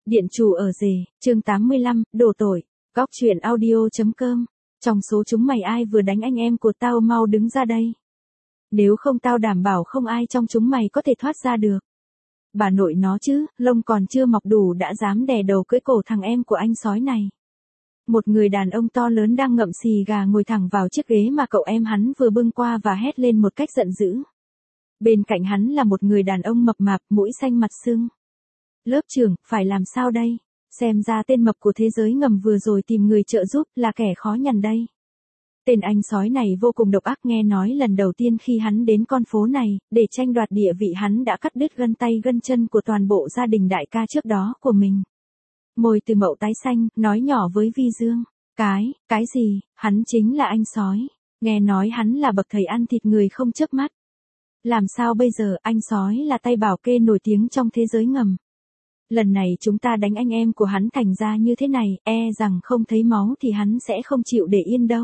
Điện chủ ở rể, chương 85, đổ tội. Góc truyện audio.com. Trong số chúng mày ai vừa đánh anh em của tao mau đứng ra đây. Nếu không tao đảm bảo không ai trong chúng mày có thể thoát ra được. Bà nội nó chứ, lông còn chưa mọc đủ đã dám đè đầu cưỡi cổ thằng em của anh sói này. Một người đàn ông to lớn đang ngậm xì gà ngồi thẳng vào chiếc ghế mà cậu em hắn vừa bưng qua và hét lên một cách giận dữ. Bên cạnh hắn là một người đàn ông mập mạp, mũi xanh mặt sưng. Lớp trưởng, phải làm sao đây? Xem ra tên mập của thế giới ngầm vừa rồi tìm người trợ giúp là kẻ khó nhằn đây. Tên anh sói này vô cùng độc ác, nghe nói lần đầu tiên khi hắn đến con phố này, để tranh đoạt địa vị hắn đã cắt đứt gân tay gân chân của toàn bộ gia đình đại ca trước đó của mình. Môi từ mậu tái xanh, nói nhỏ với Vi Dương. Cái gì, hắn chính là anh sói. Nghe nói hắn là bậc thầy ăn thịt người không chớp mắt. Làm sao bây giờ, anh sói là tay bảo kê nổi tiếng trong thế giới ngầm. Lần này chúng ta đánh anh em của hắn thành ra như thế này, rằng không thấy máu thì hắn sẽ không chịu để yên đâu.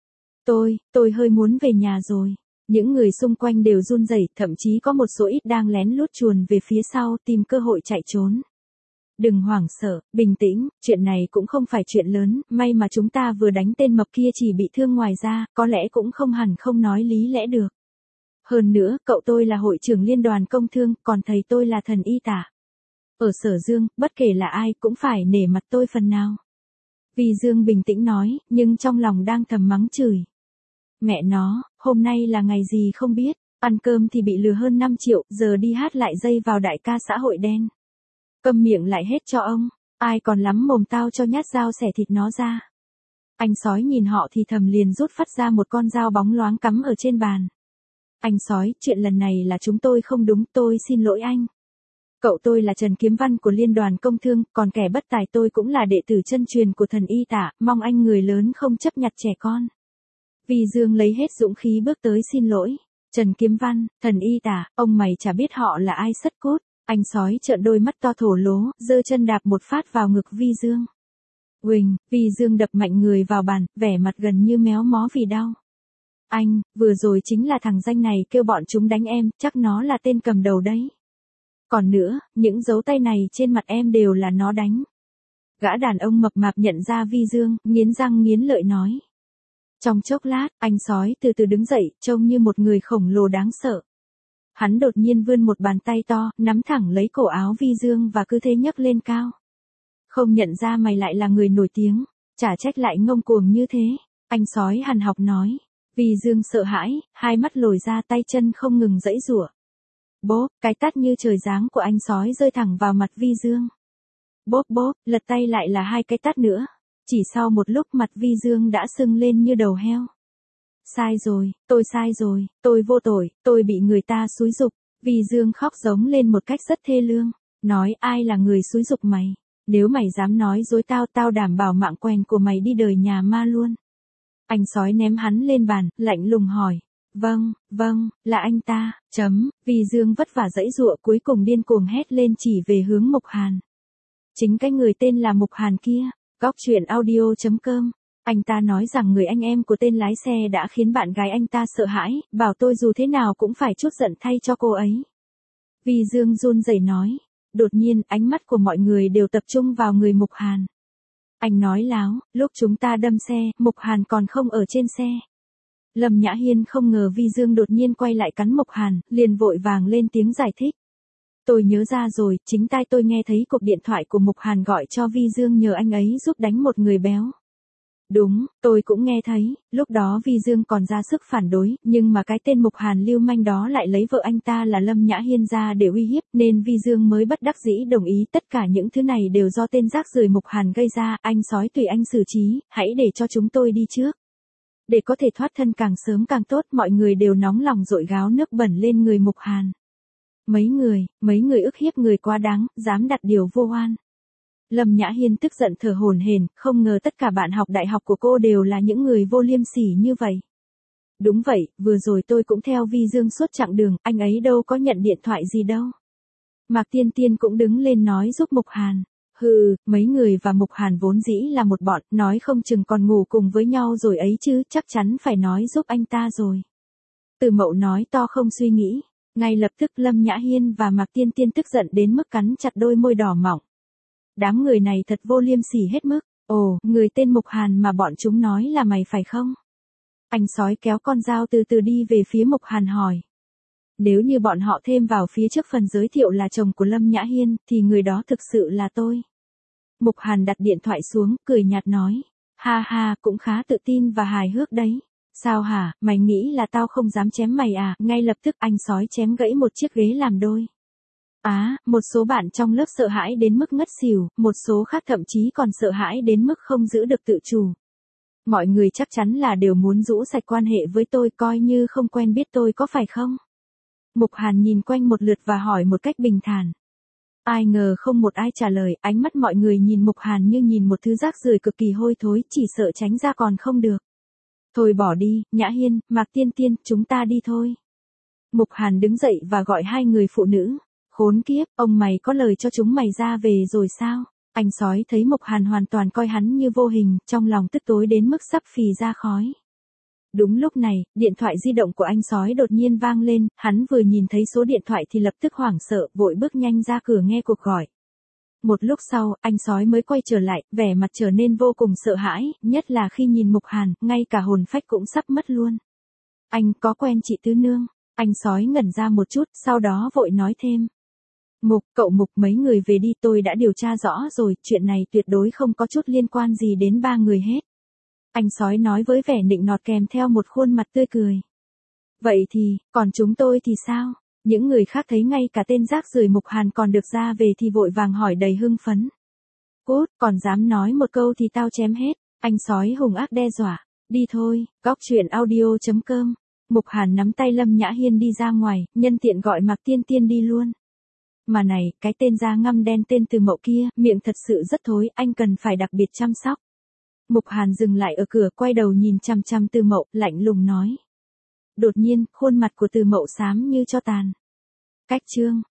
Tôi hơi muốn về nhà rồi. Những người xung quanh đều run rẩy, thậm chí có một số ít đang lén lút chuồn về phía sau tìm cơ hội chạy trốn. Đừng hoảng sợ, bình tĩnh, chuyện này cũng không phải chuyện lớn, may mà chúng ta vừa đánh tên mập kia chỉ bị thương, ngoài ra, có lẽ cũng không hẳn không nói lý lẽ được. Hơn nữa, cậu tôi là hội trưởng liên đoàn công thương, còn thầy tôi là thần y tả. Ở Sở Dương, bất kể là ai cũng phải nể mặt tôi phần nào. Vi Dương bình tĩnh nói, nhưng trong lòng đang thầm mắng chửi. Mẹ nó, hôm nay là ngày gì không biết, ăn cơm thì bị lừa hơn 5 triệu, giờ đi hát lại dây vào đại ca xã hội đen. Câm miệng lại hết cho ông, ai còn lắm mồm tao cho nhát dao xẻ thịt nó ra. Anh sói nhìn họ thì thầm liền rút phát ra một con dao bóng loáng cắm ở trên bàn. Anh sói, chuyện lần này là chúng tôi không đúng, tôi xin lỗi anh. Cậu tôi là Trần Kiếm Văn của Liên đoàn Công Thương, còn kẻ bất tài tôi cũng là đệ tử chân truyền của thần y tả, mong anh người lớn không chấp nhặt trẻ con. Vi Dương lấy hết dũng khí bước tới xin lỗi. Trần Kiếm Văn, thần y tả, ông mày chả biết họ là ai sất cốt. Anh sói trợn đôi mắt to thổ lố, giơ chân đạp một phát vào ngực Vi Dương. Uỳnh, Vi Dương đập mạnh người vào bàn, vẻ mặt gần như méo mó vì đau. Anh, vừa rồi chính là thằng danh này kêu bọn chúng đánh em, chắc nó là tên cầm đầu đấy. Còn nữa, những dấu tay này trên mặt em đều là nó đánh. Gã đàn ông mập mạp nhận ra Vi Dương, nghiến răng nghiến lợi nói. Trong chốc lát, anh sói từ từ đứng dậy, trông như một người khổng lồ đáng sợ. Hắn đột nhiên vươn một bàn tay to, nắm thẳng lấy cổ áo Vi Dương và cứ thế nhấc lên cao. Không nhận ra mày lại là người nổi tiếng, chả trách lại ngông cuồng như thế, anh sói hằn học nói. Vi Dương sợ hãi, hai mắt lồi ra, tay chân không ngừng giãy giụa. Bốp, cái tát như trời giáng của anh sói rơi thẳng vào mặt Vi Dương. Bốp bốp, lật tay lại là hai cái tát nữa. Chỉ sau một lúc mặt Vi Dương đã sưng lên như đầu heo. Sai rồi, tôi sai rồi, tôi vô tội, tôi bị người ta xúi giục. Vi Dương khóc giống lên một cách rất thê lương. Nói ai là người xúi giục mày? Nếu mày dám nói dối tao đảm bảo mạng quèn của mày đi đời nhà ma luôn. Anh sói ném hắn lên bàn, lạnh lùng hỏi. Vâng, là anh ta, Vi Dương vất vả giãy giụa cuối cùng điên cuồng hét lên chỉ về hướng Mục Hàn. Chính cái người tên là Mục Hàn kia, góc truyện audio.com. Anh ta nói rằng người anh em của tên lái xe đã khiến bạn gái anh ta sợ hãi, bảo tôi dù thế nào cũng phải trút giận thay cho cô ấy. Vi Dương run rẩy nói. Đột nhiên, ánh mắt của mọi người đều tập trung vào người Mục Hàn. Anh nói láo, lúc chúng ta đâm xe, Mục Hàn còn không ở trên xe. Lâm Nhã Hiên không ngờ Vi Dương đột nhiên quay lại cắn Mục Hàn, liền vội vàng lên tiếng giải thích. Tôi nhớ ra rồi, chính tai tôi nghe thấy cuộc điện thoại của Mục Hàn gọi cho Vi Dương nhờ anh ấy giúp đánh một người béo. Đúng, tôi cũng nghe thấy, lúc đó Vi Dương còn ra sức phản đối, nhưng mà cái tên Mục Hàn lưu manh đó lại lấy vợ anh ta là Lâm Nhã Hiên ra để uy hiếp, nên Vi Dương mới bất đắc dĩ đồng ý. Tất cả những thứ này đều do tên rác rưởi Mục Hàn gây ra, anh sói tùy anh xử trí, hãy để cho chúng tôi đi trước. Để có thể thoát thân càng sớm càng tốt, mọi người đều nóng lòng dội gáo nước bẩn lên người Mục Hàn. Mấy người ức hiếp người quá đáng, dám đặt điều vô oan. Lâm Nhã Hiên tức giận thở hổn hển, không ngờ tất cả bạn học đại học của cô đều là những người vô liêm sỉ như vậy. Đúng vậy, vừa rồi tôi cũng theo Vi Dương suốt chặng đường, anh ấy đâu có nhận điện thoại gì đâu. Mạc Tiên Tiên cũng đứng lên nói giúp Mục Hàn. Mấy người và Mục Hàn vốn dĩ là một bọn, nói không chừng còn ngủ cùng với nhau rồi ấy chứ, chắc chắn phải nói giúp anh ta rồi. Từ Mậu nói to không suy nghĩ. Ngay lập tức Lâm Nhã Hiên và Mạc Tiên Tiên tức giận đến mức cắn chặt đôi môi đỏ mọng. Đám người này thật vô liêm sỉ hết mức. Ồ, người tên Mục Hàn mà bọn chúng nói là mày phải không? Anh sói kéo con dao từ từ đi về phía Mục Hàn hỏi. Nếu như bọn họ thêm vào phía trước phần giới thiệu là chồng của Lâm Nhã Hiên, thì người đó thực sự là tôi. Mục Hàn đặt điện thoại xuống, cười nhạt nói. Ha ha, cũng khá tự tin và hài hước đấy. Sao hả, mày nghĩ là tao không dám chém mày à? Ngay lập tức anh sói chém gãy một chiếc ghế làm đôi. Một số bạn trong lớp sợ hãi đến mức ngất xỉu, một số khác thậm chí còn sợ hãi đến mức không giữ được tự chủ. Mọi người chắc chắn là đều muốn rũ sạch quan hệ với tôi, coi như không quen biết tôi, có phải không? Mục Hàn nhìn quanh một lượt và hỏi một cách bình thản. Ai ngờ không một ai trả lời, ánh mắt mọi người nhìn Mục Hàn như nhìn một thứ rác rưởi cực kỳ hôi thối, chỉ sợ tránh ra còn không được. Thôi bỏ đi, Nhã Hiên, Mạc Tiên Tiên, chúng ta đi thôi. Mục Hàn đứng dậy và gọi hai người phụ nữ. Khốn kiếp, ông mày có lời cho chúng mày ra về rồi sao? Anh sói thấy Mục Hàn hoàn toàn coi hắn như vô hình, trong lòng tức tối đến mức sắp phì ra khói. Đúng lúc này, điện thoại di động của anh sói đột nhiên vang lên, hắn vừa nhìn thấy số điện thoại thì lập tức hoảng sợ, vội bước nhanh ra cửa nghe cuộc gọi. Một lúc sau, anh sói mới quay trở lại, vẻ mặt trở nên vô cùng sợ hãi, nhất là khi nhìn Mục Hàn, ngay cả hồn phách cũng sắp mất luôn. Anh có quen chị Tứ Nương? Anh sói ngẩn ra một chút, sau đó vội nói thêm. Cậu Mục, mấy người về đi, tôi đã điều tra rõ rồi, chuyện này tuyệt đối không có chút liên quan gì đến ba người hết. Anh sói nói với vẻ nịnh nọt kèm theo một khuôn mặt tươi cười. Vậy thì, còn chúng tôi thì sao? Những người khác thấy ngay cả tên rác rưởi Mục Hàn còn được ra về thì vội vàng hỏi đầy hưng phấn. Cút, còn dám nói một câu thì tao chém hết. Anh sói hung ác đe dọa. Đi thôi, góc audio.com. Mục Hàn nắm tay Lâm Nhã Hiên đi ra ngoài, nhân tiện gọi Mạc Tiên Tiên đi luôn. Mà này, cái tên da ngăm đen tên Từ Mậu kia, miệng thật sự rất thối, anh cần phải đặc biệt chăm sóc. Mục Hàn dừng lại ở cửa, quay đầu nhìn chằm chằm Từ Mậu, lạnh lùng nói. Đột nhiên, khuôn mặt của Từ Mậu xám như tro tàn. Cách chương